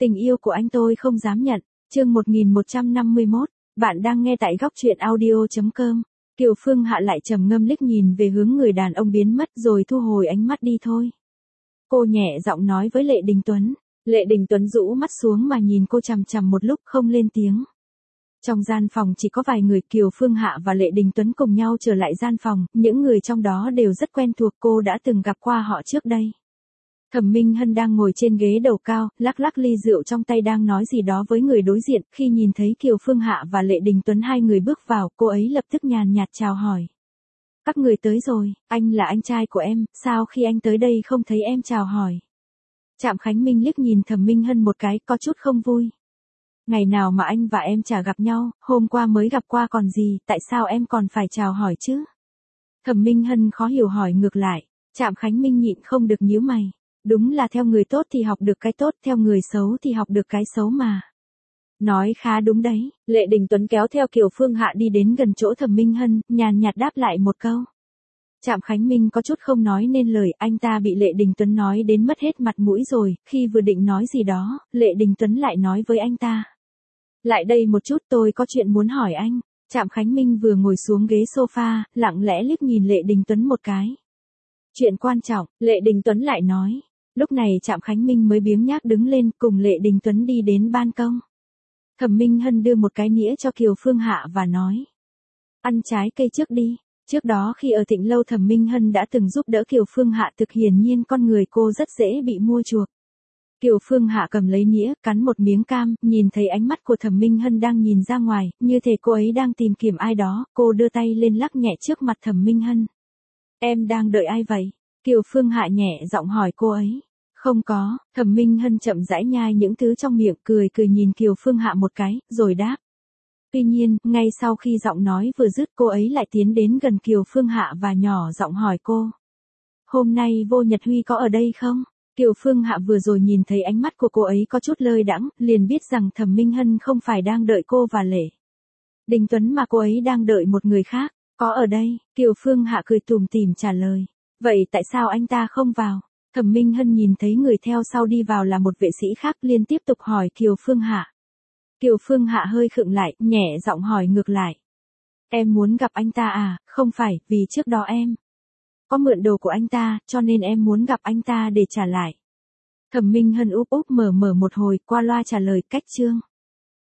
Tình yêu của anh tôi không dám nhận. Chương 1151, bạn đang nghe tại góc truyện audio.com. Kiều Phương Hạ lại trầm ngâm liếc nhìn về hướng người đàn ông biến mất rồi thu hồi ánh mắt đi thôi. Cô nhẹ giọng nói với Lệ Đình Tuấn. Lệ Đình Tuấn rũ mắt xuống mà nhìn cô chằm chằm một lúc không lên tiếng. Trong gian phòng chỉ có vài người, Kiều Phương Hạ và Lệ Đình Tuấn cùng nhau trở lại gian phòng, những người trong đó đều rất quen thuộc, cô đã từng gặp qua họ trước đây. Thẩm Minh Hân đang ngồi trên ghế đầu cao, lắc lắc ly rượu trong tay đang nói gì đó với người đối diện, khi nhìn thấy Kiều Phương Hạ và Lệ Đình Tuấn hai người bước vào, cô ấy lập tức nhàn nhạt chào hỏi. Các người tới rồi, anh là anh trai của em, sao khi anh tới đây không thấy em chào hỏi? Trạm Khánh Minh liếc nhìn Thẩm Minh Hân một cái, có chút không vui. Ngày nào mà anh và em chả gặp nhau, hôm qua mới gặp qua còn gì, tại sao em còn phải chào hỏi chứ? Thẩm Minh Hân khó hiểu hỏi ngược lại. Trạm Khánh Minh nhịn không được nhíu mày. Đúng là theo người tốt thì học được cái tốt, theo người xấu thì học được cái xấu mà. Nói khá đúng đấy. Lệ Đình Tuấn kéo theo Kiều Phương Hạ đi đến gần chỗ Thẩm Minh Hân, nhàn nhạt đáp lại một câu. Trạm Khánh Minh có chút không nói nên lời, anh ta bị Lệ Đình Tuấn nói đến mất hết mặt mũi rồi, khi vừa định nói gì đó, Lệ Đình Tuấn lại nói với anh ta. Lại đây một chút, tôi có chuyện muốn hỏi anh. Trạm Khánh Minh vừa ngồi xuống ghế sofa, lặng lẽ liếc nhìn Lệ Đình Tuấn một cái. Chuyện quan trọng, Lệ Đình Tuấn lại nói. Lúc này Trạm Khánh Minh mới biếng nhác đứng lên cùng Lệ Đình Tuấn đi đến ban công. Thẩm Minh Hân đưa một cái nĩa cho Kiều Phương Hạ và nói. Ăn trái cây trước đi. Trước đó khi ở Thịnh Lâu Thẩm Minh Hân đã từng giúp đỡ Kiều Phương Hạ, thực hiển nhiên con người cô rất dễ bị mua chuộc. Kiều Phương Hạ cầm lấy nĩa, cắn một miếng cam, nhìn thấy ánh mắt của Thẩm Minh Hân đang nhìn ra ngoài, như thể cô ấy đang tìm kiếm ai đó, cô đưa tay lên lắc nhẹ trước mặt Thẩm Minh Hân. Em đang đợi ai vậy? Kiều Phương Hạ nhẹ giọng hỏi cô ấy. Không có, Thẩm Minh Hân chậm rãi nhai những thứ trong miệng, cười nhìn Kiều Phương Hạ một cái, rồi đáp. Tuy nhiên, ngay sau khi giọng nói vừa dứt, cô ấy lại tiến đến gần Kiều Phương Hạ và nhỏ giọng hỏi cô. Hôm nay Vô Nhật Huy có ở đây không? Kiều Phương Hạ vừa rồi nhìn thấy ánh mắt của cô ấy có chút lơi đãng, liền biết rằng Thẩm Minh Hân không phải đang đợi cô và Lệ Đình Tuấn mà cô ấy đang đợi một người khác. Có ở đây, Kiều Phương Hạ cười tủm tỉm trả lời. Vậy tại sao anh ta không vào? Thẩm Minh Hân nhìn thấy người theo sau đi vào là một vệ sĩ khác, liền tiếp tục hỏi Kiều Phương Hạ. Kiều Phương Hạ hơi khựng lại, nhẹ giọng hỏi ngược lại. Em muốn gặp anh ta à? Không phải, vì trước đó em có mượn đồ của anh ta, cho nên em muốn gặp anh ta để trả lại. Thẩm Minh Hân úp úp mở một hồi, qua loa trả lời. Cách chương